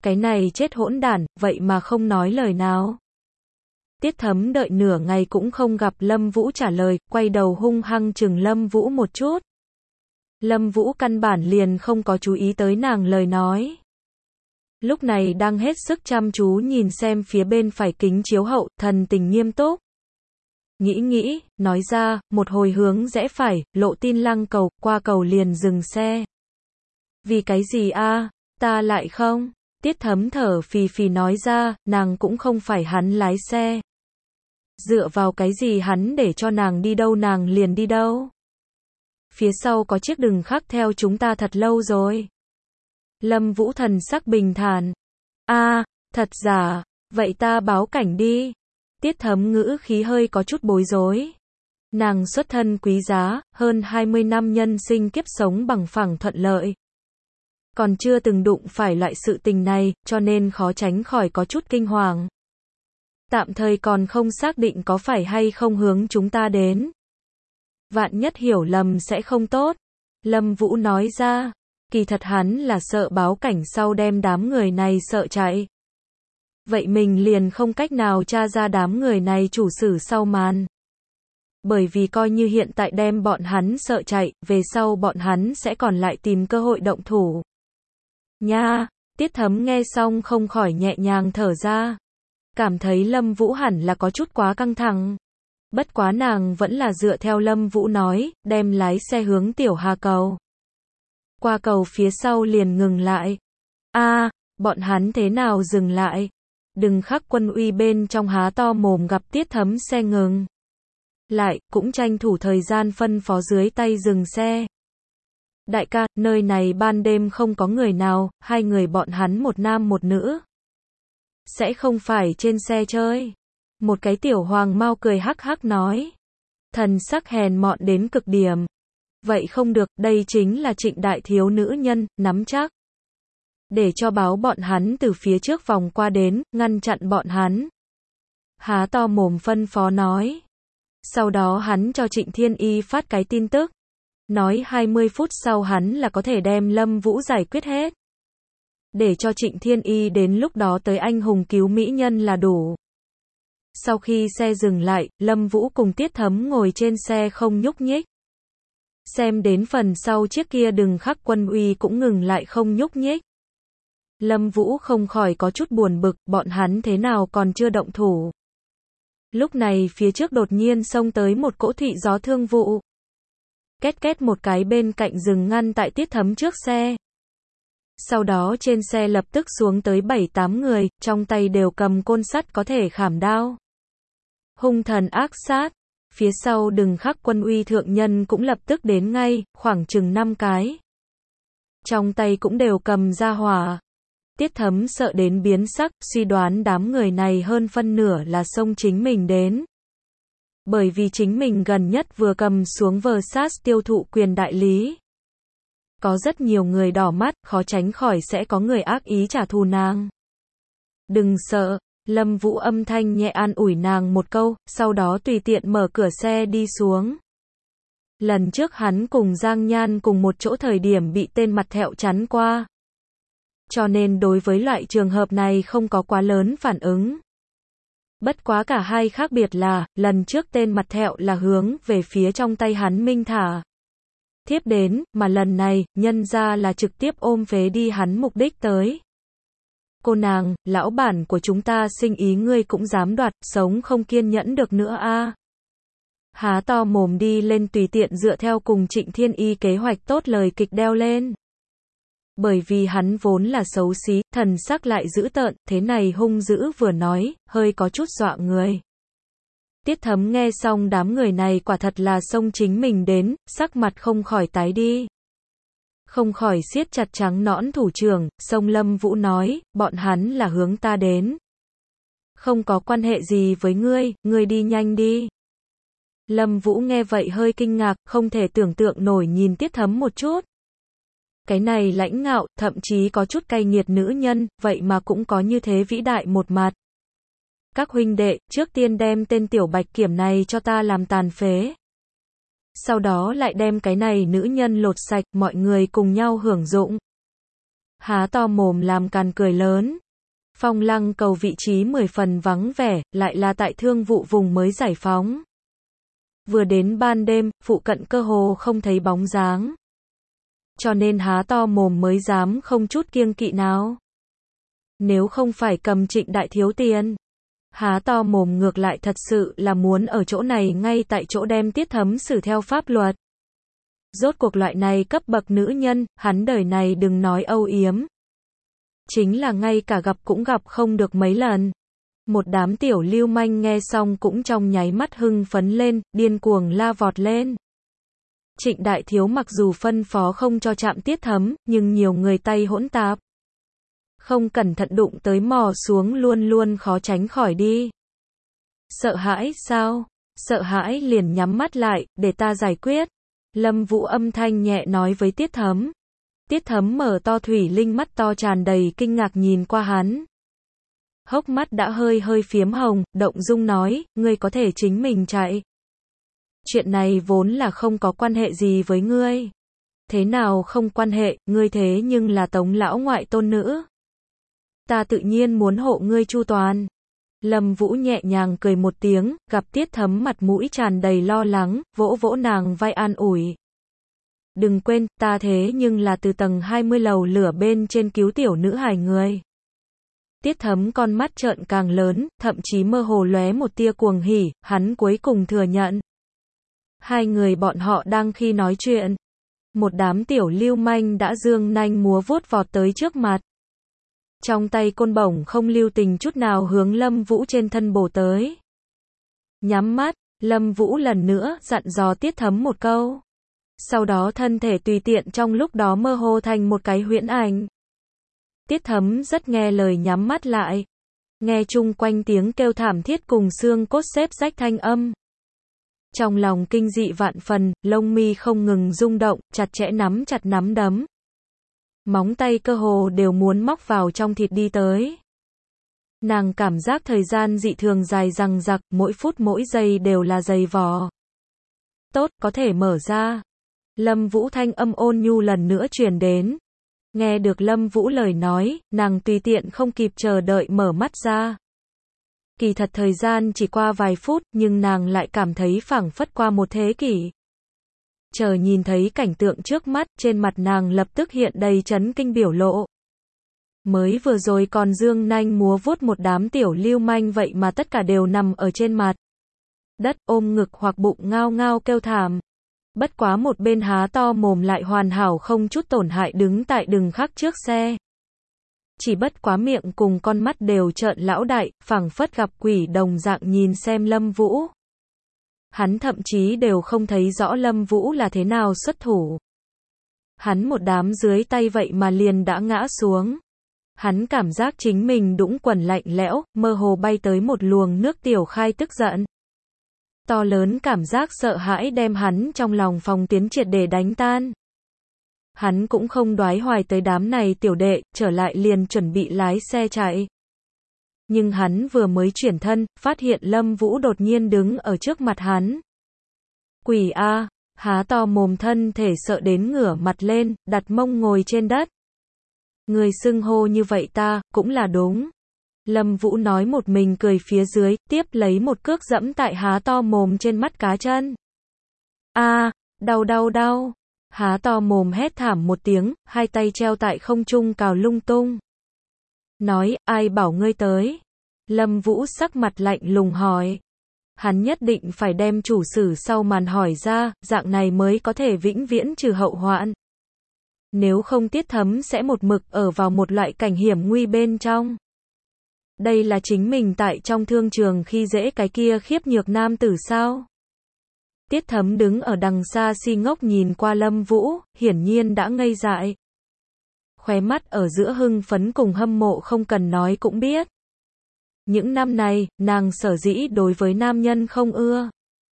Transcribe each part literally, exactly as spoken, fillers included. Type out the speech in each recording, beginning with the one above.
Cái này chết hỗn đản, vậy mà không nói lời nào. Tiết Thấm đợi nửa ngày cũng không gặp Lâm Vũ trả lời, quay đầu hung hăng chừng Lâm Vũ một chút. Lâm Vũ căn bản liền không có chú ý tới nàng lời nói. Lúc này đang hết sức chăm chú nhìn xem phía bên phải kính chiếu hậu, thần tình nghiêm túc. Nghĩ nghĩ, nói ra, một hồi hướng rẽ phải, lộ tin lăng cầu, qua cầu liền dừng xe. Vì cái gì a? Ta lại không? Tiết Thấm thở phì phì nói ra, nàng cũng không phải hắn lái xe. Dựa vào cái gì hắn để cho nàng đi đâu nàng liền đi đâu. Phía sau có chiếc đừng khác theo chúng ta thật lâu rồi. Lâm Vũ thần sắc bình thản. A, thật giả, vậy ta báo cảnh đi. Tiết Thấm ngữ khí hơi có chút bối rối. Nàng xuất thân quý giá, hơn hai mươi năm nhân sinh kiếp sống bằng phẳng thuận lợi. Còn chưa từng đụng phải loại sự tình này, cho nên khó tránh khỏi có chút kinh hoàng. Tạm thời còn không xác định có phải hay không hướng chúng ta đến. Vạn nhất hiểu lầm sẽ không tốt. Lâm Vũ nói ra, kỳ thật hắn là sợ báo cảnh sau đem đám người này sợ chạy. Vậy mình liền không cách nào tra ra đám người này chủ sử sau màn. Bởi vì coi như hiện tại đem bọn hắn sợ chạy, về sau bọn hắn sẽ còn lại tìm cơ hội động thủ. Nha, Tiết Thấm nghe xong không khỏi nhẹ nhàng thở ra. Cảm thấy Lâm Vũ hẳn là có chút quá căng thẳng. Bất quá nàng vẫn là dựa theo Lâm Vũ nói, đem lái xe hướng Tiểu Hà cầu. Qua cầu phía sau liền ngừng lại. A, bọn hắn thế nào dừng lại? Đừng khắc quân uy bên trong há to mồm gặp Tiết Thấm xe ngừng. Lại, cũng tranh thủ thời gian phân phó dưới tay dừng xe. Đại ca, nơi này ban đêm không có người nào, hai người bọn hắn một nam một nữ. Sẽ không phải trên xe chơi. Một cái tiểu hoàng mao cười hắc hắc nói. Thần sắc hèn mọn đến cực điểm. Vậy không được, đây chính là Trịnh đại thiếu nữ nhân, nắm chắc. Để cho báo bọn hắn từ phía trước vòng qua đến, ngăn chặn bọn hắn. Há to mồm phân phó nói. Sau đó hắn cho Trịnh Thiên Y phát cái tin tức. Nói hai mươi phút sau hắn là có thể đem Lâm Vũ giải quyết hết. Để cho Trịnh Thiên Y đến lúc đó tới anh hùng cứu mỹ nhân là đủ. Sau khi xe dừng lại, Lâm Vũ cùng Tiết Thấm ngồi trên xe không nhúc nhích. Xem đến phần sau chiếc kia đừng khắc quân uy cũng ngừng lại không nhúc nhích. Lâm Vũ không khỏi có chút buồn bực, bọn hắn thế nào còn chưa động thủ. Lúc này phía trước đột nhiên xông tới một cỗ thị gió thương vụ. Két két một cái bên cạnh dừng ngăn tại Tiết Thấm trước xe. Sau đó trên xe lập tức xuống tới bảy tám người, trong tay đều cầm côn sắt có thể khảm đao. Hung thần ác sát. Phía sau đừng khắc quân uy thượng nhân cũng lập tức đến ngay, khoảng chừng năm cái. Trong tay cũng đều cầm ra hỏa. Tiết Thấm sợ đến biến sắc, suy đoán đám người này hơn phân nửa là xông chính mình đến. Bởi vì chính mình gần nhất vừa cầm xuống Versace tiêu thụ quyền đại lý. Có rất nhiều người đỏ mắt, khó tránh khỏi sẽ có người ác ý trả thù nàng. Đừng sợ, Lâm Vũ âm thanh nhẹ an ủi nàng một câu, sau đó tùy tiện mở cửa xe đi xuống. Lần trước hắn cùng Giang Nhan cùng một chỗ thời điểm bị tên mặt thẹo chắn qua. Cho nên đối với loại trường hợp này không có quá lớn phản ứng. Bất quá cả hai khác biệt là, lần trước tên mặt thẹo là hướng về phía trong tay hắn minh thả thiếp đến, mà lần này, nhân ra là trực tiếp ôm phế đi hắn mục đích tới. Cô nàng, lão bản của chúng ta sinh ý ngươi cũng dám đoạt, sống không kiên nhẫn được nữa a. Há to mồm đi lên tùy tiện dựa theo cùng Trịnh Thiên Y kế hoạch tốt lời kịch đeo lên. Bởi vì hắn vốn là xấu xí, thần sắc lại dữ tợn, thế này hung dữ vừa nói, hơi có chút dọa người. Tiết Thấm nghe xong đám người này quả thật là xông chính mình đến, sắc mặt không khỏi tái đi. Không khỏi siết chặt trắng nõn thủ trưởng, xông Lâm Vũ nói, bọn hắn là hướng ta đến. Không có quan hệ gì với ngươi, ngươi đi nhanh đi. Lâm Vũ nghe vậy hơi kinh ngạc, không thể tưởng tượng nổi nhìn Tiết Thấm một chút. Cái này lãnh ngạo, thậm chí có chút cay nghiệt nữ nhân, vậy mà cũng có như thế vĩ đại một mặt. Các huynh đệ, trước tiên đem tên tiểu bạch kiểm này cho ta làm tàn phế. Sau đó lại đem cái này nữ nhân lột sạch, mọi người cùng nhau hưởng dụng. há to mồm làm càn cười lớn. Phong Lăng Cầu vị trí mười phần vắng vẻ, lại là tại thương vụ vùng mới giải phóng. Vừa đến ban đêm, phụ cận cơ hồ không thấy bóng dáng. Cho nên há to mồm mới dám không chút kiêng kỵ nào. Nếu không phải cầm Trịnh đại thiếu tiền, há to mồm ngược lại thật sự là muốn ở chỗ này ngay tại chỗ đem Tiết Thấm xử theo pháp luật. Rốt cuộc loại này cấp bậc nữ nhân, hắn đời này đừng nói âu yếm. Chính là ngay cả gặp cũng gặp không được mấy lần. Một đám tiểu lưu manh nghe xong cũng trong nháy mắt hưng phấn lên, điên cuồng la vọt lên. Trịnh đại thiếu mặc dù phân phó không cho chạm Tiết Thấm, nhưng nhiều người tay hỗn tạp. Không cẩn thận đụng tới mò xuống luôn luôn khó tránh khỏi đi. Sợ hãi sao? Sợ hãi liền nhắm mắt lại, để ta giải quyết. Lâm Vũ âm thanh nhẹ nói với Tiết Thấm. Tiết Thấm mở to thủy linh mắt to tràn đầy kinh ngạc nhìn qua hắn. Hốc mắt đã hơi hơi phiếm hồng, động dung nói, ngươi có thể chính mình chạy. Chuyện này vốn là không có quan hệ gì với ngươi. Thế nào không quan hệ, ngươi thế nhưng là Tống lão ngoại tôn nữ. Ta tự nhiên muốn hộ ngươi chu toàn. Lâm Vũ nhẹ nhàng cười một tiếng, gặp Tiết Thấm mặt mũi tràn đầy lo lắng, vỗ vỗ nàng vai an ủi. Đừng quên, ta thế nhưng là từ tầng hai mươi lầu lửa bên trên cứu tiểu nữ hài người. Tiết Thấm con mắt trợn càng lớn, thậm chí mơ hồ lóe một tia cuồng hỉ, hắn cuối cùng thừa nhận. Hai người bọn họ đang khi nói chuyện. Một đám tiểu lưu manh đã dương nanh múa vuốt vọt tới trước mặt. Trong tay côn bổng không lưu tình chút nào hướng Lâm Vũ trên thân bổ tới. Nhắm mắt, Lâm Vũ lần nữa dặn dò Tiết Thấm một câu. Sau đó thân thể tùy tiện trong lúc đó mơ hồ thành một cái huyễn ảnh. Tiết Thấm rất nghe lời nhắm mắt lại. Nghe chung quanh tiếng kêu thảm thiết cùng xương cốt xếp rách thanh âm. Trong lòng kinh dị vạn phần, lông mi không ngừng rung động, chặt chẽ nắm chặt nắm đấm. Móng tay cơ hồ đều muốn móc vào trong thịt đi tới. Nàng cảm giác thời gian dị thường dài dằng dặc, mỗi phút mỗi giây đều là dày vò. Tốt, có thể mở ra. Lâm Vũ thanh âm ôn nhu lần nữa truyền đến. Nghe được Lâm Vũ lời nói, nàng tùy tiện không kịp chờ đợi mở mắt ra. Kỳ thật thời gian chỉ qua vài phút, nhưng nàng lại cảm thấy phảng phất qua một thế kỷ. Chờ nhìn thấy cảnh tượng trước mắt, trên mặt nàng lập tức hiện đầy chấn kinh biểu lộ. Mới vừa rồi còn dương nanh múa vuốt một đám tiểu lưu manh vậy mà tất cả đều nằm ở trên mặt đất, ôm ngực hoặc bụng ngao ngao kêu thảm. Bất quá một bên há to mồm lại hoàn hảo không chút tổn hại đứng tại đừng khắc trước xe. Chỉ bất quá miệng cùng con mắt đều trợn lão đại, phảng phất gặp quỷ đồng dạng nhìn xem Lâm Vũ. Hắn thậm chí đều không thấy rõ Lâm Vũ là thế nào xuất thủ. Hắn một đám dưới tay vậy mà liền đã ngã xuống. Hắn cảm giác chính mình đũng quần lạnh lẽo, mơ hồ bay tới một luồng nước tiểu khai tức giận. To lớn cảm giác sợ hãi đem hắn trong lòng phòng tuyến triệt để đánh tan. Hắn cũng không đoái hoài tới đám này tiểu đệ, trở lại liền chuẩn bị lái xe chạy. Nhưng hắn vừa mới chuyển thân, phát hiện Lâm Vũ đột nhiên đứng ở trước mặt hắn. Quỷ a, há to mồm thân thể sợ đến ngửa mặt lên, đặt mông ngồi trên đất. Người xưng hô như vậy ta, cũng là đúng. Lâm Vũ nói một mình cười phía dưới, tiếp lấy một cước dẫm tại há to mồm trên mắt cá chân. A, đau đau đau. Há to mồm hét thảm một tiếng, hai tay treo tại không trung cào lung tung. Nói, ai bảo ngươi tới? Lâm Vũ sắc mặt lạnh lùng hỏi. Hắn nhất định phải đem chủ sử sau màn hỏi ra, dạng này mới có thể vĩnh viễn trừ hậu hoạn. Nếu không Tiết Thấm sẽ một mực ở vào một loại cảnh hiểm nguy bên trong. Đây là chính mình tại trong thương trường khi dễ cái kia khiếp nhược nam tử sao? Tiết Thấm đứng ở đằng xa si ngốc nhìn qua Lâm Vũ, hiển nhiên đã ngây dại. Khóe mắt ở giữa hưng phấn cùng hâm mộ không cần nói cũng biết. Những năm này, nàng sở dĩ đối với nam nhân không ưa.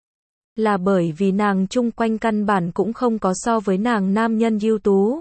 Là bởi vì nàng chung quanh căn bản cũng không có so với nàng nam nhân ưu tú.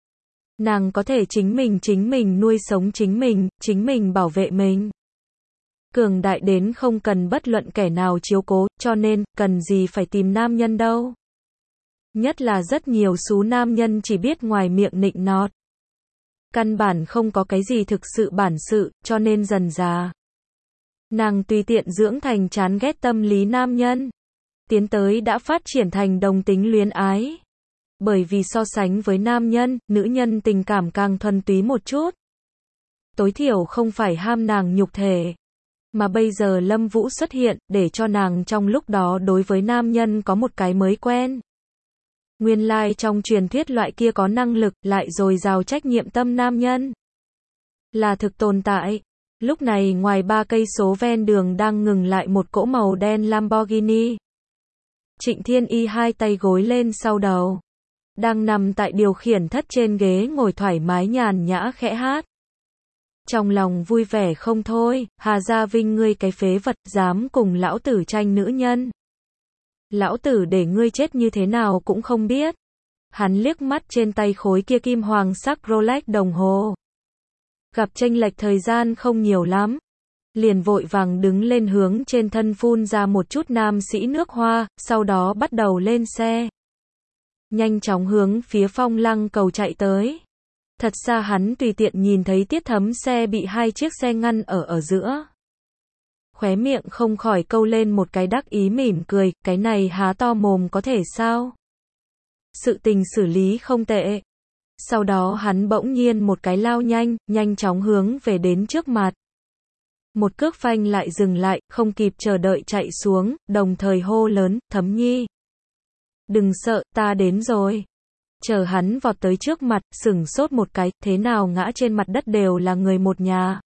Nàng có thể chính mình chính mình nuôi sống chính mình, chính mình bảo vệ mình. Cường đại đến không cần bất luận kẻ nào chiếu cố, cho nên, cần gì phải tìm nam nhân đâu. Nhất là rất nhiều số nam nhân chỉ biết ngoài miệng nịnh nọt. Căn bản không có cái gì thực sự bản sự, cho nên dần dà. Nàng tùy tiện dưỡng thành chán ghét tâm lý nam nhân. Tiến tới đã phát triển thành đồng tính luyến ái. Bởi vì so sánh với nam nhân, nữ nhân tình cảm càng thuần túy một chút. Tối thiểu không phải ham nàng nhục thể. Mà bây giờ Lâm Vũ xuất hiện, để cho nàng trong lúc đó đối với nam nhân có một cái mới quen. Nguyên lai trong truyền thuyết loại kia có năng lực, lại dồi dào trách nhiệm tâm nam nhân. Là thực tồn tại. Lúc này ngoài ba cây số ven đường đang ngừng lại một cỗ màu đen Lamborghini. Trịnh Thiên Y hai tay gối lên sau đầu. Đang nằm tại điều khiển thất trên ghế ngồi thoải mái nhàn nhã khẽ hát. Trong lòng vui vẻ không thôi, Hà Gia Vinh ngươi cái phế vật, dám cùng lão tử tranh nữ nhân. Lão tử để ngươi chết như thế nào cũng không biết. Hắn liếc mắt trên tay khối kia kim hoàng sắc Rolex đồng hồ. Gặp chênh lệch thời gian không nhiều lắm. Liền vội vàng đứng lên hướng trên thân phun ra một chút nam sĩ nước hoa, sau đó bắt đầu lên xe. Nhanh chóng hướng phía Phong Lăng cầu chạy tới. Thật xa hắn tùy tiện nhìn thấy Tiết Thấm xe bị hai chiếc xe ngăn ở ở giữa. Khóe miệng không khỏi câu lên một cái đắc ý mỉm cười, cái này há to mồm có thể sao? Sự tình xử lý không tệ. Sau đó hắn bỗng nhiên một cái lao nhanh, nhanh chóng hướng về đến trước mặt. Một cước phanh lại dừng lại, không kịp chờ đợi chạy xuống, đồng thời hô lớn, Thấm Nhi. Đừng sợ, ta đến rồi. Chờ hắn vọt tới trước mặt, sửng sốt một cái, thế nào ngã trên mặt đất đều là người một nhà.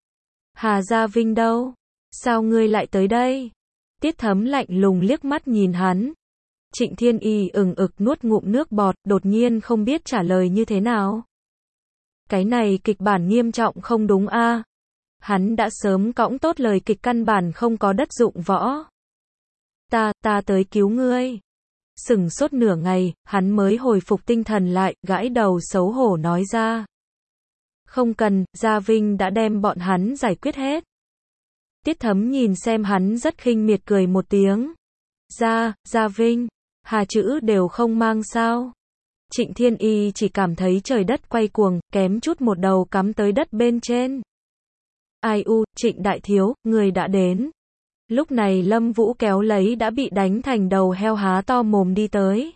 Hà Gia Vinh đâu? Sao ngươi lại tới đây? Tiết Thấm lạnh lùng liếc mắt nhìn hắn. Trịnh Thiên Y ừng ực nuốt ngụm nước bọt, đột nhiên không biết trả lời như thế nào. Cái này kịch bản nghiêm trọng không đúng a? À? Hắn đã sớm cõng tốt lời kịch căn bản không có đất dụng võ. Ta, ta tới cứu ngươi. Sửng sốt nửa ngày, hắn mới hồi phục tinh thần lại, gãi đầu xấu hổ nói ra. Không cần, Gia Vinh đã đem bọn hắn giải quyết hết. Tiết Thấm nhìn xem hắn rất khinh miệt cười một tiếng. Gia, Gia Vinh, hà chữ đều không mang sao. Trịnh Thiên Y chỉ cảm thấy trời đất quay cuồng, kém chút một đầu cắm tới đất bên trên. Ai u, Trịnh đại thiếu, người đã đến. Lúc này Lâm Vũ kéo lấy đã bị đánh thành đầu heo há to mồm đi tới.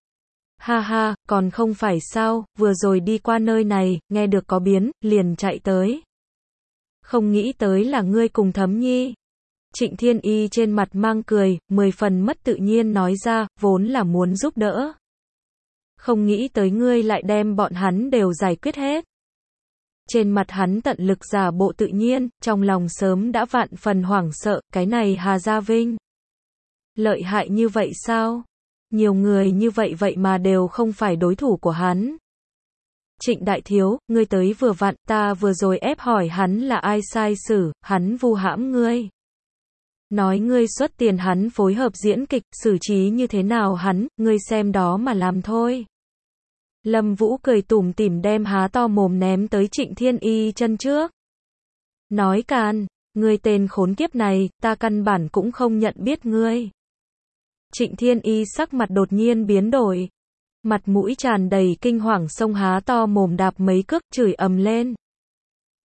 Ha ha, còn không phải sao, vừa rồi đi qua nơi này, nghe được có biến, liền chạy tới. Không nghĩ tới là ngươi cùng Thấm Nhi. Trịnh Thiên Y trên mặt mang cười, mười phần mất tự nhiên nói ra, vốn là muốn giúp đỡ. Không nghĩ tới ngươi lại đem bọn hắn đều giải quyết hết. Trên mặt hắn tận lực giả bộ tự nhiên, trong lòng sớm đã vạn phần hoảng sợ, cái này Hà Gia Vinh. Lợi hại như vậy sao? Nhiều người như vậy vậy mà đều không phải đối thủ của hắn. Trịnh đại thiếu, ngươi tới vừa vặn, ta vừa rồi ép hỏi hắn là ai sai xử, hắn vu hãm ngươi. Nói ngươi xuất tiền hắn phối hợp diễn kịch, xử trí như thế nào hắn, ngươi xem đó mà làm thôi. Lâm Vũ cười tủm tỉm đem há to mồm ném tới Trịnh Thiên Y chân trước. Nói càn, ngươi tên khốn kiếp này, ta căn bản cũng không nhận biết ngươi. Trịnh Thiên Y sắc mặt đột nhiên biến đổi. Mặt mũi tràn đầy kinh hoàng xông há to mồm đạp mấy cước chửi ầm lên.